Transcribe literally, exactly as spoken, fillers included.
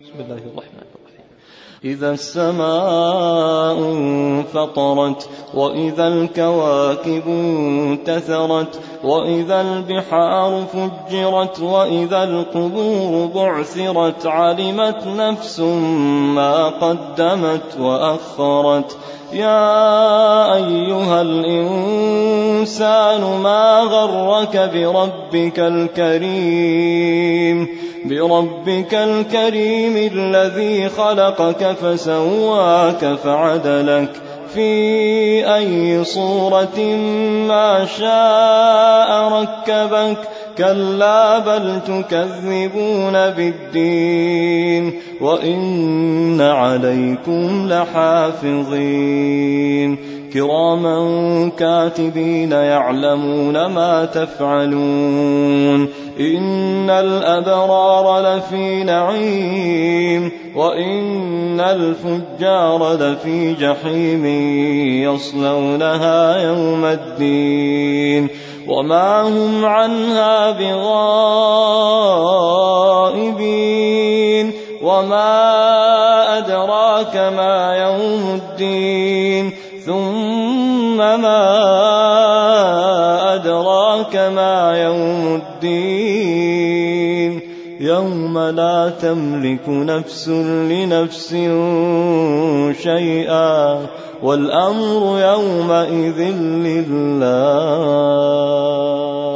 بسم الله الرحمن الرحيم. إذا السماء انفطرت وإذا الكواكب انتثرت وإذا البحار فجرت وإذا القبور بعثرت علمت نفس ما قدمت وأخرت. يا أيها الإنسان ما غرك بربك الكريم بربك الكريم الذي خلقك فسواك فعدلك في أي صورة ما شاء ركبك. كلا بل تكذبون بالدين وإن عليكم لحافظين كراما كاتبين يعلمون ما تفعلون. إن الأبرار لفي نعيم وإن الفجار لفي جحيم يصلونها يوم الدين وما هم عنها بغائبين. وما أدراك ما يوم الدين ثم ما أدراك ما يوم الدين يوم لا تملك نفس لنفس شيئا والأمر يومئذ لله.